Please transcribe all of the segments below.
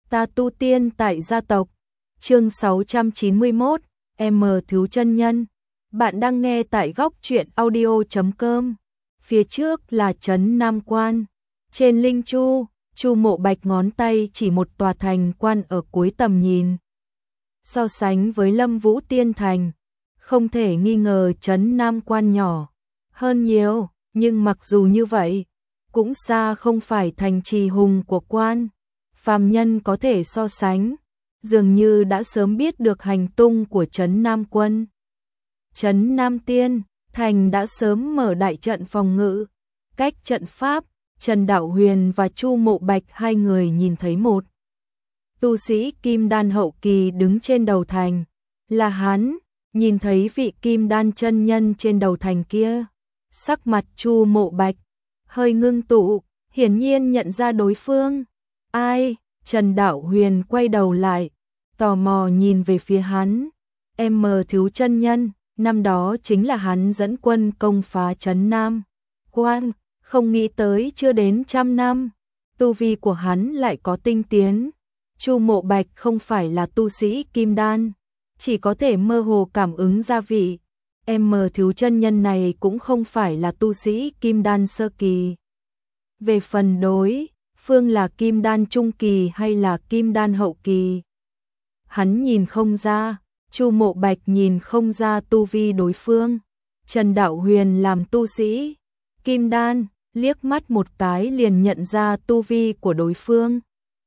Ta tu tiên tại gia tộc. Chương 691, Thiếu chân nhân. Bạn đang nghe tại góc truyện audio.com. Phía trước là trấn Nam Quan. Trên linh chu, Chu Mộ Bạch ngón tay chỉ một tòa thành quan ở cuối tầm nhìn. So sánh với Lâm Vũ Tiên Thành, không thể nghi ngờ trấn Nam Quan nhỏ hơn nhiều, nhưng mặc dù như vậy, cũng xa không phải thành trì hùng của quan phàm nhân có thể so sánh, dường như đã sớm biết được hành tung của trấn Nam Quân. Trấn Nam Tiên Thành đã sớm mở đại trận phòng ngự, cách trận pháp, Trần Đạo Huyền và Chu Mộ Bạch hai người nhìn thấy một tu sĩ kim đan hậu kỳ đứng trên đầu thành, là hắn. Nhìn thấy vị kim đan chân nhân trên đầu thành kia, sắc mặt Chu Mộ Bạch hơi ngưng tụ, hiển nhiên nhận ra đối phương. Ai? Trần Đạo Huyền quay đầu lại, tò mò nhìn về phía hắn. Thiếu chân nhân, năm đó chính là hắn dẫn quân công phá trấn Nam Quan, không nghĩ tới chưa đến 100 năm, tu vi của hắn lại có tinh tiến. Chu Mộ Bạch không phải là tu sĩ kim đan, chỉ có thể mơ hồ cảm ứng gia vị. Thiếu chân nhân này cũng không phải là tu sĩ kim đan sơ kỳ. Về phần đối phương là kim đan trung kỳ hay là kim đan hậu kỳ, hắn nhìn không ra. Chu Mộ Bạch nhìn không ra tu vi đối phương. Trần Đạo Huyền làm tu sĩ kim đan, liếc mắt một cái liền nhận ra tu vi của đối phương.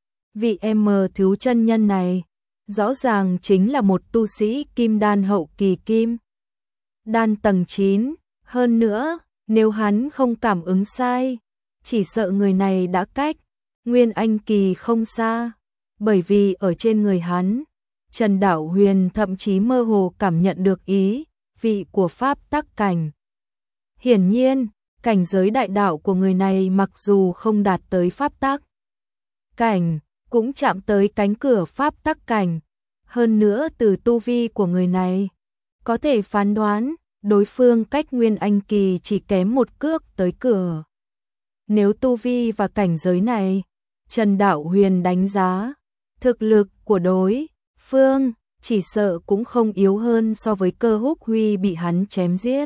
Vị thiếu chân nhân này rõ ràng chính là một tu sĩ kim đan hậu kỳ kim đan tầng 9, hơn nữa, nếu hắn không cảm ứng sai, chỉ sợ người này đã cách Nguyên Anh kỳ không xa, bởi vì ở trên người hắn, Trần Đạo Huyền thậm chí mơ hồ cảm nhận được ý vị của pháp tắc cảnh. Hiển nhiên, cảnh giới đại đạo của người này mặc dù không đạt tới pháp tắc cảnh, cũng chạm tới cánh cửa pháp tắc cảnh. Hơn nữa từ tu vi của người này, có thể phán đoán đối phương cách Nguyên Anh kỳ chỉ kém một cước tới cửa. Nếu tu vi và cảnh giới này, Trần Đạo Huyền đánh giá thực lực của đối phương chỉ sợ cũng không yếu hơn so với Cơ Húc Huy bị hắn chém giết.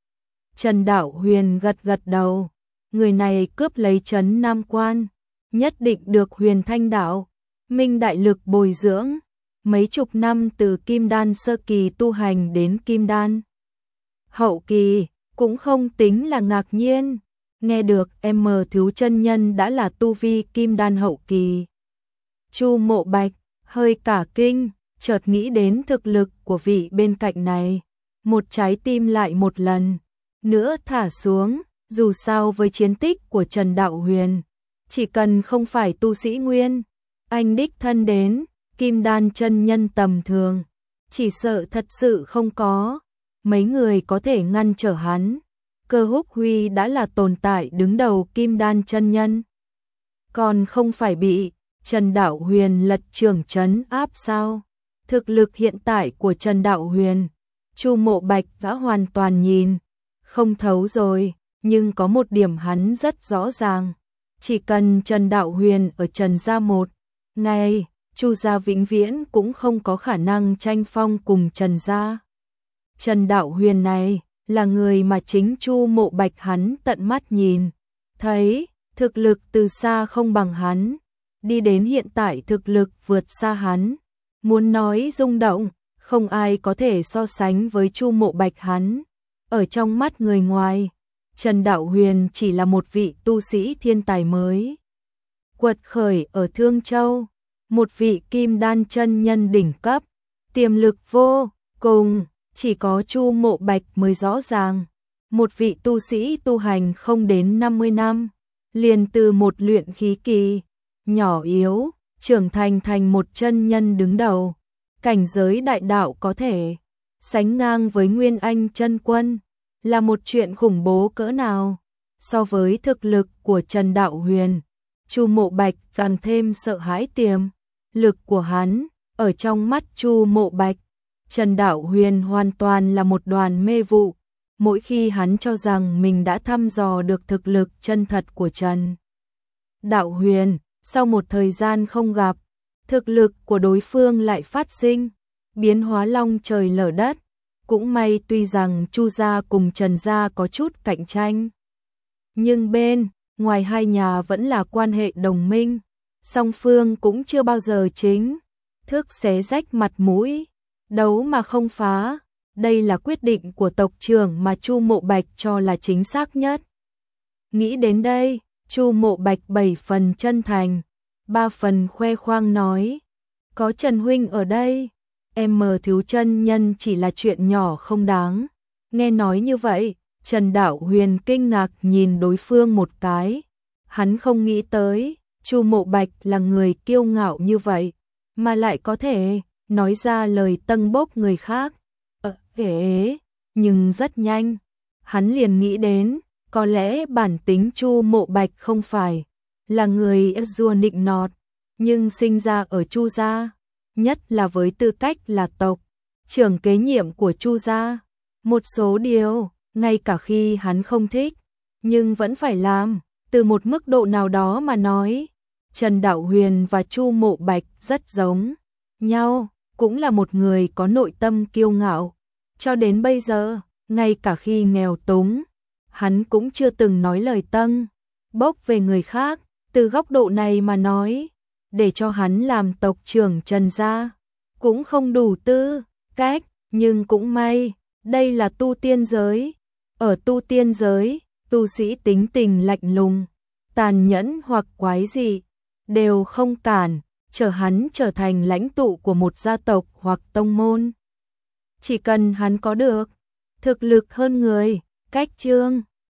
Trần Đạo Huyền gật gật đầu, người này cướp lấy trấn Nam Quan, nhất định được Huyền Thanh Đạo Minh đại lực bồi dưỡng, mấy chục năm từ kim đan sơ kỳ tu hành đến kim đan hậu kỳ, cũng không tính là ngạc nhiên. Nghe được thiếu chân nhân đã là tu vi kim đan hậu kỳ, Chu Mộ Bạch hơi cả kinh, chợt nghĩ đến thực lực của vị bên cạnh này, một trái tim lại một lần nữa thả xuống. Dù sao với chiến tích của Trần Đạo Huyền, chỉ cần không phải tu sĩ Nguyên Anh đích thân đến, kim đan chân nhân tầm thường, chỉ sợ thật sự không có mấy người có thể ngăn trở hắn. Cơ Húc Huy đã là tồn tại đứng đầu kim đan chân nhân, còn không phải bị Trần Đạo Huyền lật trưởng trấn áp sao? Thực lực hiện tại của Trần Đạo Huyền, Chu Mộ Bạch đã hoàn toàn nhìn không thấu rồi, nhưng có một điểm hắn rất rõ ràng, chỉ cần Trần Đạo Huyền ở Trần gia một ngày, Chu gia vĩnh viễn cũng không có khả năng tranh phong cùng Trần gia. Trần Đạo Huyền này là người mà chính Chu Mộ Bạch hắn tận mắt nhìn thấy, thực lực từ xa không bằng hắn, đi đến hiện tại thực lực vượt xa hắn. Muốn nói rung động, không ai có thể so sánh với Chu Mộ Bạch hắn. Ở trong mắt người ngoài, Trần Đạo Huyền chỉ là một vị tu sĩ thiên tài mới quật khởi ở Thương Châu, một vị kim đan chân nhân đỉnh cấp, tiềm lực vô cùng, chỉ có Chu Mộ Bạch mới rõ ràng. Một vị tu sĩ tu hành không đến 50 năm, liền từ một luyện khí kỳ nhỏ yếu trưởng thành thành một chân nhân đứng đầu, cảnh giới đại đạo có thể sánh ngang với Nguyên Anh chân quân, là một chuyện khủng bố cỡ nào. So với thực lực của Trần Đạo Huyền, Chu Mộ Bạch càng thêm sợ hãi tiềm lực của hắn. Ở trong mắt Chu Mộ Bạch, Trần Đạo Huyền hoàn toàn là một đoàn mê vụ. Mỗi khi hắn cho rằng mình đã thăm dò được thực lực chân thật của Trần Đạo Huyền, sau một thời gian không gặp, thực lực của đối phương lại phát sinh biến hóa long trời lở đất. Cũng may tuy rằng Chu gia cùng Trần gia có chút cạnh tranh, nhưng bên ngoài hai nhà vẫn là quan hệ đồng minh, song phương cũng chưa bao giờ chính thức xé rách mặt mũi, đấu mà không phá. Đây là quyết định của tộc trưởng mà Chu Mộ Bạch cho là chính xác nhất. Nghĩ đến đây, Chu Mộ Bạch 7 phần chân thành, 3 phần khoe khoang nói: "Có Trần huynh ở đây, em thiếu chân nhân chỉ là chuyện nhỏ không đáng." Nghe nói như vậy, Trần Đạo Huyền kinh ngạc nhìn đối phương một cái. Hắn không nghĩ tới, Chu Mộ Bạch là người kiêu ngạo như vậy, mà lại có thể nói ra lời tâng bốc người khác. Nhưng rất nhanh, hắn liền nghĩ đến, có lẽ bản tính Chu Mộ Bạch không phải là người rùa nịnh nọt, nhưng sinh ra ở Chu gia, nhất là với tư cách là tộc trưởng kế nhiệm của Chu gia, một số điều, ngay cả khi hắn không thích, nhưng vẫn phải làm. Từ một mức độ nào đó mà nói, Trần Đạo Huyền và Chu Mộ Bạch rất giống nhau, cũng là một người có nội tâm kiêu ngạo. Cho đến bây giờ, ngay cả khi nghèo túng, hắn cũng chưa từng nói lời tâng bốc về người khác. Từ góc độ này mà nói, để cho hắn làm tộc trưởng Trần gia cũng không đủ tư cách, nhưng cũng may, đây là tu tiên giới. Ở tu tiên giới, tu sĩ tính tình lạnh lùng, tàn nhẫn hoặc quái dị đều không cản trở hắn trở thành lãnh tụ của một gia tộc hoặc tông môn. Chỉ cần hắn có được thực lực hơn người, cách chương